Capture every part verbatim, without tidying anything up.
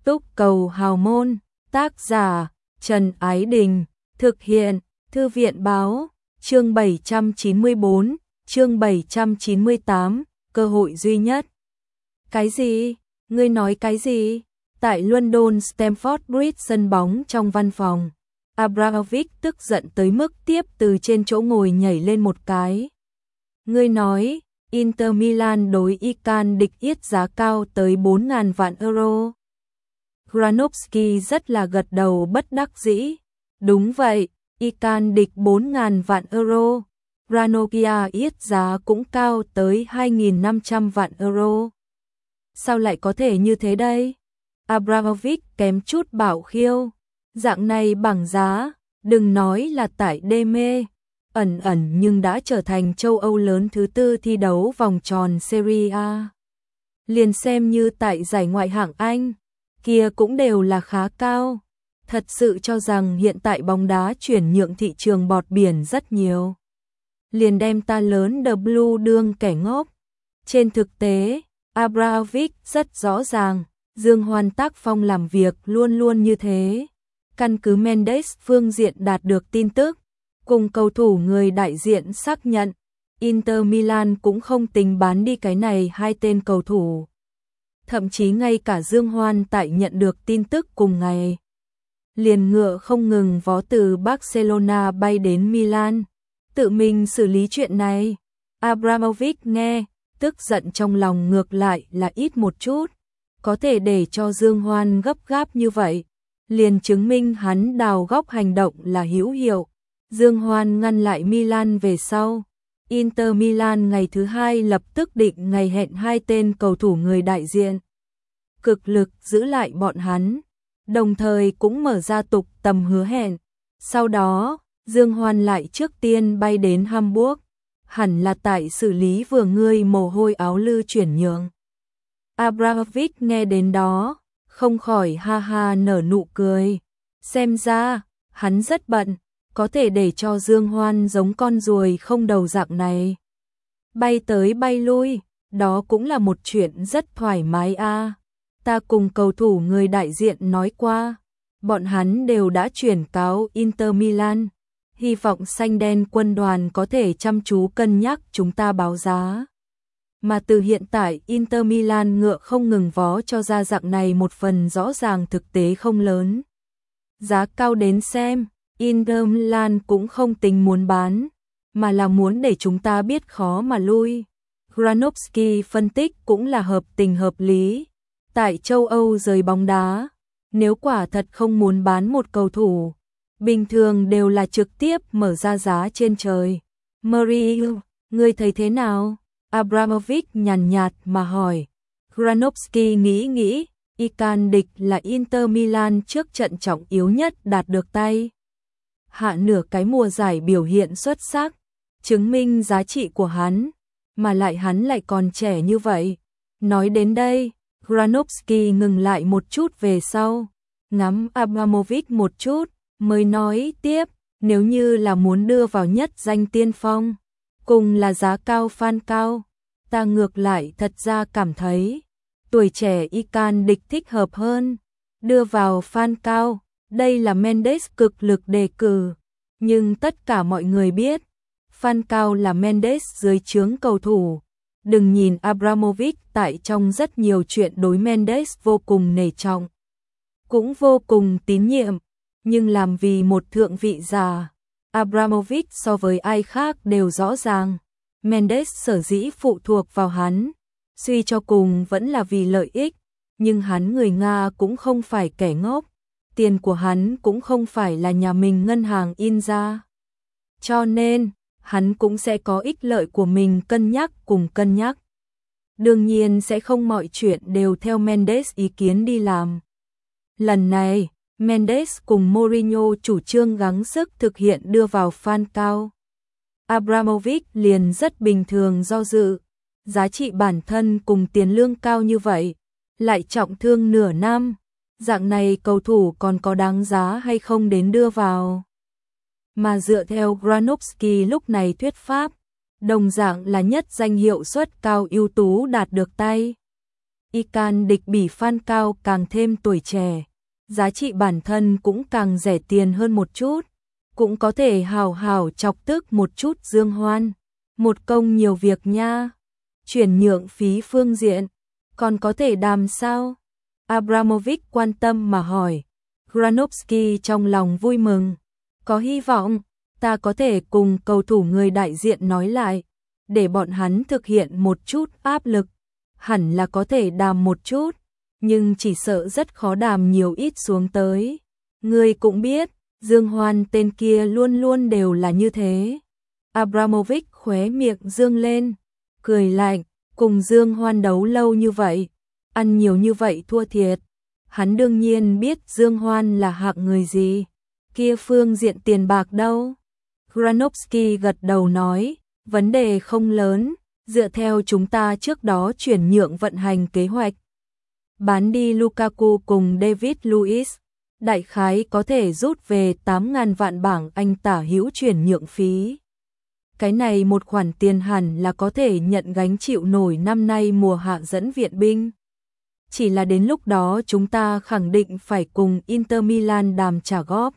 Túc cầu hào môn, tác giả Trần Ái Đình, thực hiện Thư viện Báo, chương bảy trăm chín mươi bốn, chương bảy trăm chín mươi tám, cơ hội duy nhất. Cái gì? Ngươi nói cái gì? Tại London Stamford Bridge sân bóng trong văn phòng, Abramovich tức giận tới mức tiếp từ trên chỗ ngồi nhảy lên một cái. Ngươi nói, Inter Milan đối Ican địch yết giá cao tới bốn nghìn vạn euro. Granovsky rất là gật đầu bất đắc dĩ. Đúng vậy, Ican địch bốn nghìn vạn euro. Ranocchia yết giá cũng cao tới hai nghìn năm trăm vạn euro. Sao lại có thể như thế đây? Abramovich kém chút bảo khiêu. Dạng này bảng giá, đừng nói là tại đê mê, ẩn ẩn nhưng đã trở thành châu Âu lớn thứ tư thi đấu vòng tròn Serie A. Liền xem như tại giải ngoại hạng Anh, kia cũng đều là khá cao. Thật sự cho rằng hiện tại bóng đá chuyển nhượng thị trường bọt biển rất nhiều. Liền đem ta lớn W đương kẻ ngốc. Trên thực tế, Abramovich rất rõ ràng, Dương Hoan tác phong làm việc luôn luôn như thế. Căn cứ Mendes phương diện đạt được tin tức, cùng cầu thủ người đại diện xác nhận, Inter Milan cũng không tính bán đi cái này hai tên cầu thủ. Thậm chí ngay cả Dương Hoan tại nhận được tin tức cùng ngày, liền ngựa không ngừng vó từ Barcelona bay đến Milan, tự mình xử lý chuyện này. Abramovich nghe, tức giận trong lòng ngược lại là ít một chút, có thể để cho Dương Hoan gấp gáp như vậy, liền chứng minh hắn đào góc hành động là hữu hiệu. Dương Hoan ngăn lại Milan về sau, Inter Milan ngày thứ hai lập tức định ngày hẹn hai tên cầu thủ người đại diện, cực lực giữ lại bọn hắn, đồng thời cũng mở ra tục tầm hứa hẹn. Sau đó, Dương Hoan lại trước tiên bay đến Hamburg, hẳn là tại xử lý vừa ngươi mồ hôi áo lư chuyển nhượng. Abramovich nghe đến đó, không khỏi ha ha nở nụ cười. Xem ra, hắn rất bận, có thể để cho Dương Hoan giống con ruồi không đầu dạng này. Bay tới bay lui, đó cũng là một chuyện rất thoải mái a. À. Ta cùng cầu thủ người đại diện nói qua, bọn hắn đều đã chuyển cáo Inter Milan, hy vọng xanh đen quân đoàn có thể chăm chú cân nhắc chúng ta báo giá. Mà từ hiện tại Inter Milan ngựa không ngừng vó cho ra dạng này một phần rõ ràng thực tế không lớn. Giá cao đến xem, Inter Milan cũng không tính muốn bán, mà là muốn để chúng ta biết khó mà lui. Granovsky phân tích cũng là hợp tình hợp lý. Tại châu Âu rời bóng đá, nếu quả thật không muốn bán một cầu thủ, bình thường đều là trực tiếp mở ra giá trên trời. Muriel, ngươi thấy thế nào? Abramovich nhàn nhạt mà hỏi. Granovsky nghĩ nghĩ, Ican địch là Inter Milan trước trận trọng yếu nhất đạt được tay. Hạ nửa cái mùa giải biểu hiện xuất sắc, chứng minh giá trị của hắn, mà lại hắn lại còn trẻ như vậy. Nói đến đây, Granovsky ngừng lại một chút về sau, ngắm Abramovich một chút, mới nói tiếp, nếu như là muốn đưa vào nhất danh tiên phong, cùng là giá cao fan cao, ta ngược lại thật ra cảm thấy, tuổi trẻ Ican địch thích hợp hơn, đưa vào fan cao, đây là Mendes cực lực đề cử, nhưng tất cả mọi người biết, fan cao là Mendes dưới trướng cầu thủ. Đừng nhìn Abramovich tại trong rất nhiều chuyện đối Mendes vô cùng nể trọng, cũng vô cùng tín nhiệm, nhưng làm vì một thượng vị già, Abramovich so với ai khác đều rõ ràng, Mendes sở dĩ phụ thuộc vào hắn, suy cho cùng vẫn là vì lợi ích, nhưng hắn người Nga cũng không phải kẻ ngốc, tiền của hắn cũng không phải là nhà mình ngân hàng in ra. Cho nên, hắn cũng sẽ có ích lợi của mình cân nhắc cùng cân nhắc. Đương nhiên sẽ không mọi chuyện đều theo Mendes ý kiến đi làm. Lần này, Mendes cùng Mourinho chủ trương gắng sức thực hiện đưa vào fan cao. Abramovich liền rất bình thường do dự, giá trị bản thân cùng tiền lương cao như vậy, lại trọng thương nửa năm, dạng này cầu thủ còn có đáng giá hay không đến đưa vào. Mà dựa theo Granovsky lúc này thuyết pháp, đồng dạng là nhất danh hiệu suất cao ưu tú đạt được tay. Ican địch bỉ Phan Cao càng thêm tuổi trẻ, giá trị bản thân cũng càng rẻ tiền hơn một chút, cũng có thể hào hào chọc tức một chút Dương Hoan. Một công nhiều việc nha. Chuyển nhượng phí phương diện, còn có thể đàm sao? Abramovich quan tâm mà hỏi. Granovsky trong lòng vui mừng. Có hy vọng, ta có thể cùng cầu thủ người đại diện nói lại, để bọn hắn thực hiện một chút áp lực. Hẳn là có thể đàm một chút, nhưng chỉ sợ rất khó đàm nhiều ít xuống tới. Ngươi cũng biết, Dương Hoan tên kia luôn luôn đều là như thế. Abramovich khóe miệng dương lên, cười lạnh, cùng Dương Hoan đấu lâu như vậy, ăn nhiều như vậy thua thiệt. Hắn đương nhiên biết Dương Hoan là hạng người gì, kia phương diện tiền bạc đâu. Granovsky gật đầu nói, vấn đề không lớn, dựa theo chúng ta trước đó chuyển nhượng vận hành kế hoạch. Bán đi Lukaku cùng David Luiz, đại khái có thể rút về tám nghìn vạn bảng Anh tả hữu chuyển nhượng phí. Cái này một khoản tiền hẳn là có thể nhận gánh chịu nổi năm nay mùa hạ dẫn viện binh. Chỉ là đến lúc đó chúng ta khẳng định phải cùng Inter Milan đàm trả góp.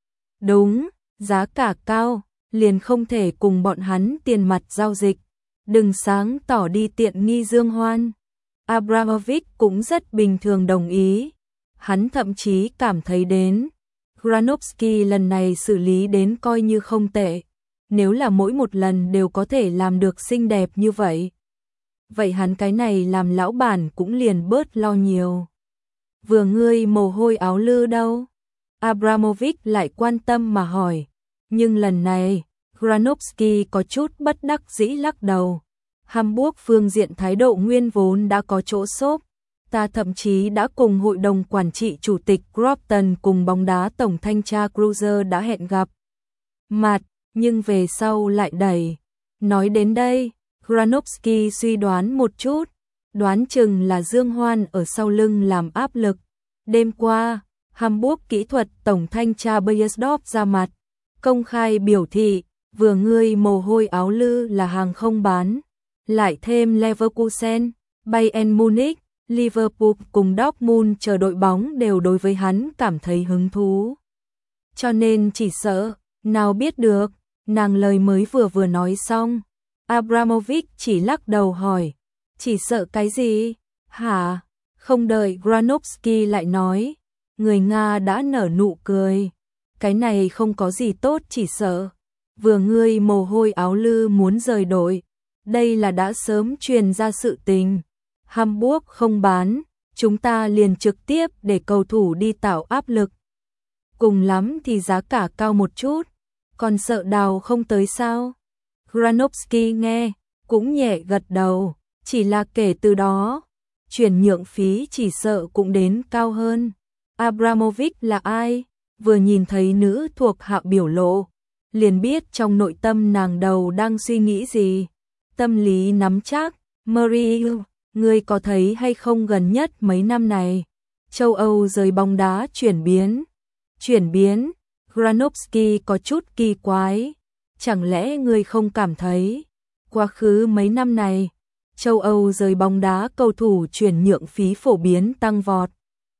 Đúng, giá cả cao, liền không thể cùng bọn hắn tiền mặt giao dịch. Đừng sáng tỏ đi tiện nghi Dương Hoan. Abramovich cũng rất bình thường đồng ý. Hắn thậm chí cảm thấy đến Granovsky lần này xử lý đến coi như không tệ. Nếu là mỗi một lần đều có thể làm được xinh đẹp như vậy, vậy hắn cái này làm lão bản cũng liền bớt lo nhiều. Vừa ngươi mồ hôi áo lư đâu? Abramovich lại quan tâm mà hỏi. Nhưng lần này, Granovsky có chút bất đắc dĩ lắc đầu. Hamburg phương diện thái độ nguyên vốn đã có chỗ xốp. Ta thậm chí đã cùng hội đồng quản trị chủ tịch Groupton cùng bóng đá tổng thanh tra Kreuzer đã hẹn gặp mặt, nhưng về sau lại đẩy. Nói đến đây, Granovsky suy đoán một chút, đoán chừng là Dương Hoan ở sau lưng làm áp lực. Đêm qua, Hamburg kỹ thuật tổng thanh tra Beiersdorf ra mặt, công khai biểu thị, vừa ngươi mồ hôi áo lư là hàng không bán, lại thêm Leverkusen, Bayern Munich, Liverpool cùng Dortmund chờ đội bóng đều đối với hắn cảm thấy hứng thú. Cho nên chỉ sợ, nào biết được, nàng lời mới vừa vừa nói xong. Abramovich chỉ lắc đầu hỏi, chỉ sợ cái gì? Hả? Không đợi Granovsky lại nói, người Nga đã nở nụ cười. Cái này không có gì tốt chỉ sợ. Vừa ngươi mồ hôi áo lư muốn rời đội, đây là đã sớm truyền ra sự tình. Hamburg không bán, chúng ta liền trực tiếp để cầu thủ đi tạo áp lực. Cùng lắm thì giá cả cao một chút, còn sợ đào không tới sao? Granovsky nghe, cũng nhẹ gật đầu, chỉ là kể từ đó, chuyển nhượng phí chỉ sợ cũng đến cao hơn. Abramovich là ai? Vừa nhìn thấy nữ thuộc hạ biểu lộ, liền biết trong nội tâm nàng đầu đang suy nghĩ gì. Tâm lý nắm chắc, Marie, ngươi có thấy hay không gần nhất mấy năm này, châu Âu giới bóng đá chuyển biến. Chuyển biến, Granovsky có chút kỳ quái. Chẳng lẽ ngươi không cảm thấy, quá khứ mấy năm này, châu Âu giới bóng đá cầu thủ chuyển nhượng phí phổ biến tăng vọt.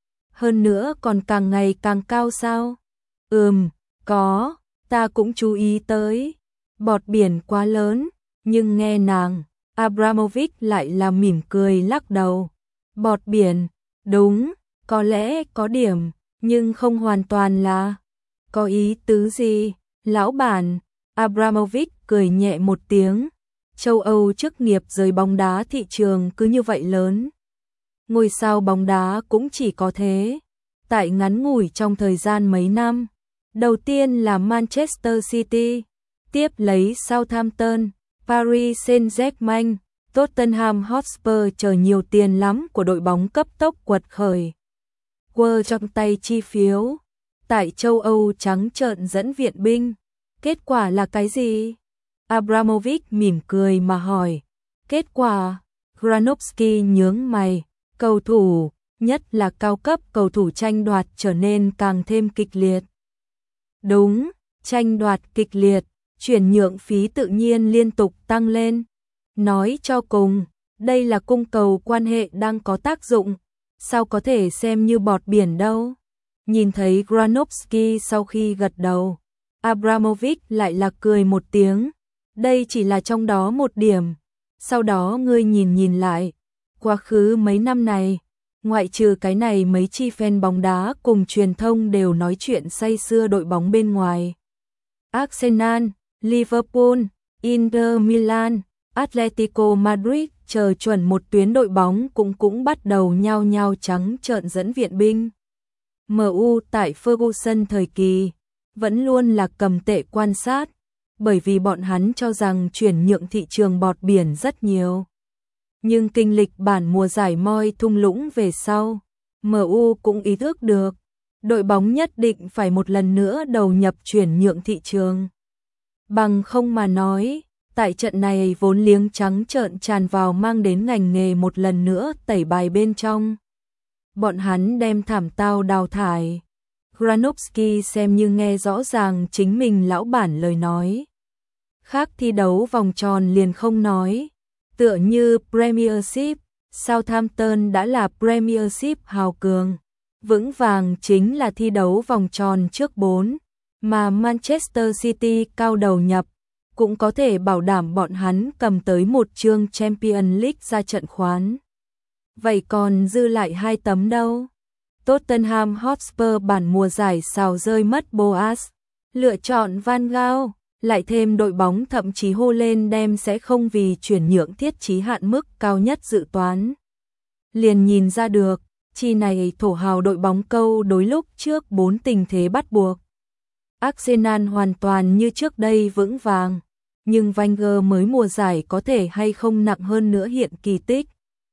Hơn nữa còn càng ngày càng cao sao? Ừm, có, ta cũng chú ý tới. Bọt biển quá lớn, nhưng nghe nàng, Abramovich lại là mỉm cười lắc đầu. Bọt biển, đúng, có lẽ có điểm, nhưng không hoàn toàn là. Có ý tứ gì, lão bản? Abramovich cười nhẹ một tiếng. Châu Âu chức nghiệp giới bóng đá thị trường cứ như vậy lớn. Ngôi sao bóng đá cũng chỉ có thế. Tại ngắn ngủi trong thời gian mấy năm, đầu tiên là Manchester City, tiếp lấy Southampton, Paris Saint-Germain, Tottenham Hotspur chờ nhiều tiền lắm của đội bóng cấp tốc quật khởi. Quơ trong tay chi phiếu, tại châu Âu trắng trợn dẫn viện binh. Kết quả là cái gì? Abramovich mỉm cười mà hỏi. Kết quả, Granovsky nhướng mày, cầu thủ, nhất là cao cấp cầu thủ tranh đoạt trở nên càng thêm kịch liệt. Đúng, tranh đoạt kịch liệt, chuyển nhượng phí tự nhiên liên tục tăng lên. Nói cho cùng, Đây là cung cầu quan hệ đang có tác dụng, sao có thể xem như bọt biển đâu. Nhìn thấy Granovsky sau khi gật đầu, Abramovich lại là cười một tiếng, đây chỉ là trong đó một điểm, sau đó ngươi nhìn nhìn lại, quá khứ mấy năm này, ngoại trừ cái này mấy chi fan bóng đá cùng truyền thông đều nói chuyện say sưa đội bóng bên ngoài. Arsenal, Liverpool, Inter Milan, Atletico Madrid chờ chuẩn một tuyến đội bóng cũng cũng bắt đầu nhao nhao trắng trợn dẫn viện binh. em u tại Ferguson thời kỳ vẫn luôn là cầm tệ quan sát, bởi vì bọn hắn cho rằng chuyển nhượng thị trường bọt biển rất nhiều. Nhưng kinh lịch bản mùa giải moi thung lũng về sau, em u cũng ý thức được, đội bóng nhất định phải một lần nữa đầu nhập chuyển nhượng thị trường. Bằng không mà nói, tại trận này vốn liếng trắng trợn tràn vào mang đến ngành nghề một lần nữa tẩy bài bên trong. Bọn hắn đem thảm tao đào thải. Granovsky xem như nghe rõ ràng chính mình lão bản lời nói. Khác thi đấu vòng tròn liền không nói. Tựa như Premiership, Southampton đã là Premiership hào cường. Vững vàng chính là thi đấu vòng tròn trước bốn, mà Manchester City cao đầu nhập, cũng có thể bảo đảm bọn hắn cầm tới một chương Champions League ra trận khoán. Vậy còn dư lại hai tấm đâu? Tottenham Hotspur bản mùa giải xào rơi mất Boas, lựa chọn Van Gaal, lại thêm đội bóng thậm chí hô lên đem sẽ không vì chuyển nhượng thiết chí hạn mức cao nhất dự toán. Liền nhìn ra được, chi này thổ hào đội bóng câu đối lúc trước bốn tình thế bắt buộc. Arsenal hoàn toàn như trước đây vững vàng, nhưng Wenger mới mùa giải có thể hay không nặng hơn nữa hiện kỳ tích.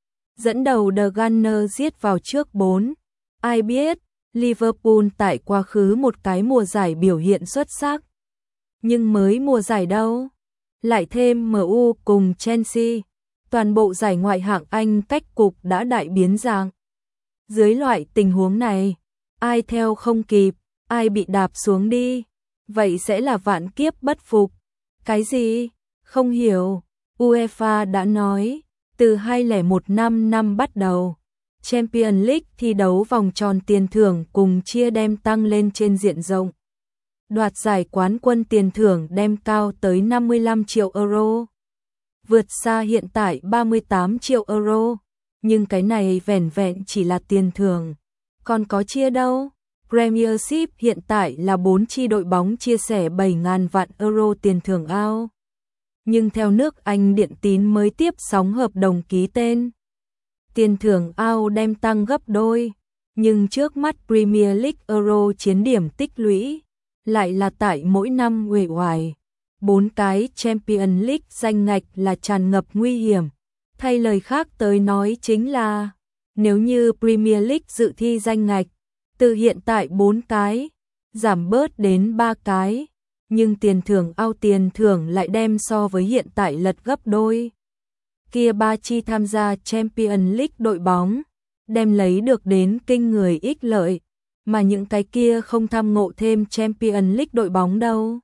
Dẫn đầu The Gunners giết vào trước bốn, ai biết, Liverpool tại quá khứ một cái mùa giải biểu hiện xuất sắc. Nhưng mới mùa giải đâu, lại thêm em u cùng Chelsea, toàn bộ giải ngoại hạng Anh cách cục đã đại biến dạng. Dưới loại tình huống này, ai theo không kịp, ai bị đạp xuống đi, vậy sẽ là vạn kiếp bất phục. Cái gì? Không hiểu. UEFA đã nói, từ hai không một năm năm bắt đầu, Champions League thi đấu vòng tròn tiền thưởng cùng chia đem tăng lên trên diện rộng. Đoạt giải quán quân tiền thưởng đem cao tới năm mươi lăm triệu euro, vượt xa hiện tại ba mươi tám triệu euro, nhưng cái này vẻn vẹn chỉ là tiền thưởng, còn có chia đâu. Premiership hiện tại là bốn chi đội bóng chia sẻ bảy nghìn vạn euro tiền thưởng ao. Nhưng theo nước Anh Điện Tín mới tiếp sóng hợp đồng ký tên, tiền thưởng ao đem tăng gấp đôi, nhưng trước mắt Premier League Euro chiến điểm tích lũy lại là tại mỗi năm uể oải. Bốn cái Champions League danh ngạch là tràn ngập nguy hiểm. Thay lời khác tới nói chính là, nếu như Premier League dự thi danh ngạch từ hiện tại bốn cái giảm bớt đến ba cái, nhưng tiền thưởng ao tiền thưởng lại đem so với hiện tại lật gấp đôi. Kia ba chi tham gia Champions League đội bóng đem lấy được đến kinh người ích lợi, mà những cái kia không tham ngộ thêm Champions League đội bóng đâu.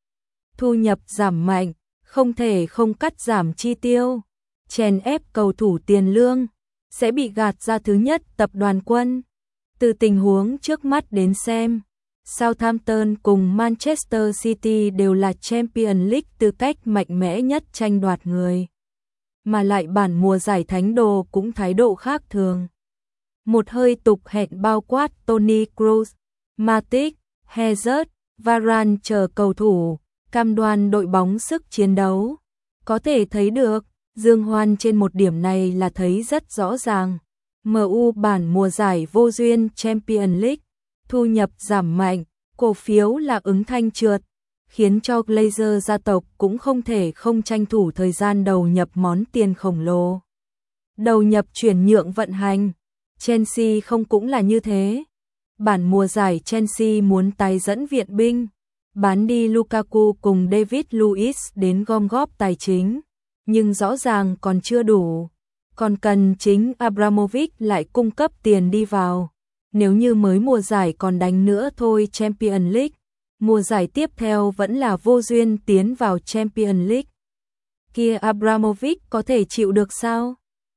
Thu nhập giảm mạnh, không thể không cắt giảm chi tiêu, chèn ép cầu thủ tiền lương, sẽ bị gạt ra thứ nhất tập đoàn quân. Từ tình huống trước mắt đến xem, Southampton cùng Manchester City đều là Champions League tư cách mạnh mẽ nhất tranh đoạt người. Mà lại bản mùa giải thánh đồ cũng thái độ khác thường. Một hơi tục hẹn bao quát Toni Kroos, Matic, Hazard, Varane chờ cầu thủ, cam đoan đội bóng sức chiến đấu. Có thể thấy được, Dương Hoan trên một điểm này là thấy rất rõ ràng. em u bản mùa giải vô duyên Champions League, thu nhập giảm mạnh, cổ phiếu là ứng thanh trượt, khiến cho Glazer gia tộc cũng không thể không tranh thủ thời gian đầu nhập món tiền khổng lồ. Đầu nhập chuyển nhượng vận hành, Chelsea không cũng là như thế. Bản mùa giải Chelsea muốn tái dẫn viện binh, bán đi Lukaku cùng David Luiz đến gom góp tài chính, nhưng rõ ràng còn chưa đủ. Còn cần chính Abramovich lại cung cấp tiền đi vào. Nếu như mới mùa giải còn đánh nữa thôi Champions League, mùa giải tiếp theo vẫn là vô duyên tiến vào Champions League. Kia Abramovich có thể chịu được sao?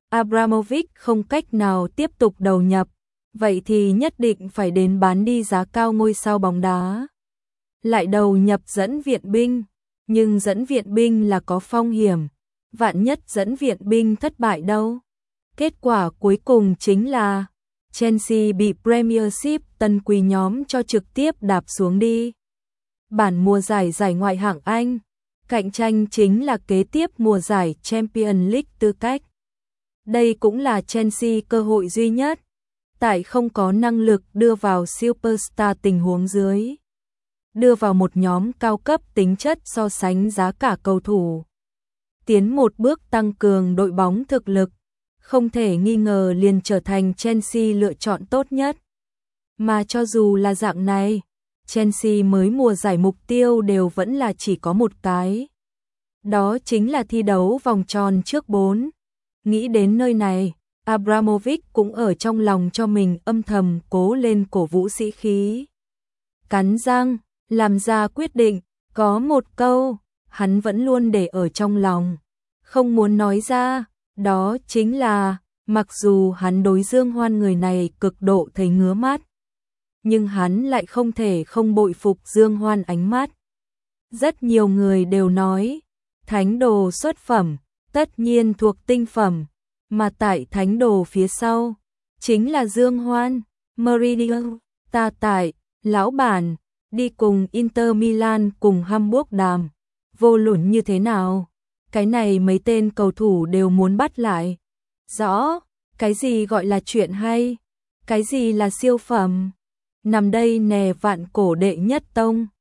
Abramovich không cách nào tiếp tục đầu nhập, vậy thì nhất định phải đến bán đi giá cao ngôi sao bóng đá. Lại đầu nhập dẫn viện binh, nhưng dẫn viện binh là có phong hiểm, vạn nhất dẫn viện binh thất bại đâu. Kết quả cuối cùng chính là Chelsea bị Premiership tân quý nhóm cho trực tiếp đạp xuống đi. Bản mùa giải giải ngoại hạng Anh, cạnh tranh chính là kế tiếp mùa giải Champions League tư cách. Đây cũng là Chelsea cơ hội duy nhất, tại không có năng lực đưa vào superstar tình huống dưới. Đưa vào một nhóm cao cấp tính chất so sánh giá cả cầu thủ. Tiến một bước tăng cường đội bóng thực lực, không thể nghi ngờ liền trở thành Chelsea lựa chọn tốt nhất. Mà cho dù là dạng này, Chelsea mới mùa giải mục tiêu đều vẫn là chỉ có một cái. Đó chính là thi đấu vòng tròn trước bốn. Nghĩ đến nơi này, Abramovich cũng ở trong lòng cho mình âm thầm cố lên cổ vũ sĩ khí. Cắn răng, làm ra quyết định, có một câu, hắn vẫn luôn để ở trong lòng, không muốn nói ra, đó chính là, mặc dù hắn đối Dương Hoan người này cực độ thấy ngứa mắt, nhưng hắn lại không thể không bội phục Dương Hoan ánh mắt. Rất nhiều người đều nói, thánh đồ xuất phẩm, tất nhiên thuộc tinh phẩm, mà tại thánh đồ phía sau, chính là Dương Hoan, Mourinho, ta tại, lão bản, đi cùng Inter Milan cùng Hamburg đàm, vô luận như thế nào, cái này mấy tên cầu thủ đều muốn bắt lại. Rõ, cái gì gọi là chuyện hay, cái gì là siêu phẩm, nằm đây nè vạn cổ đệ nhất tông.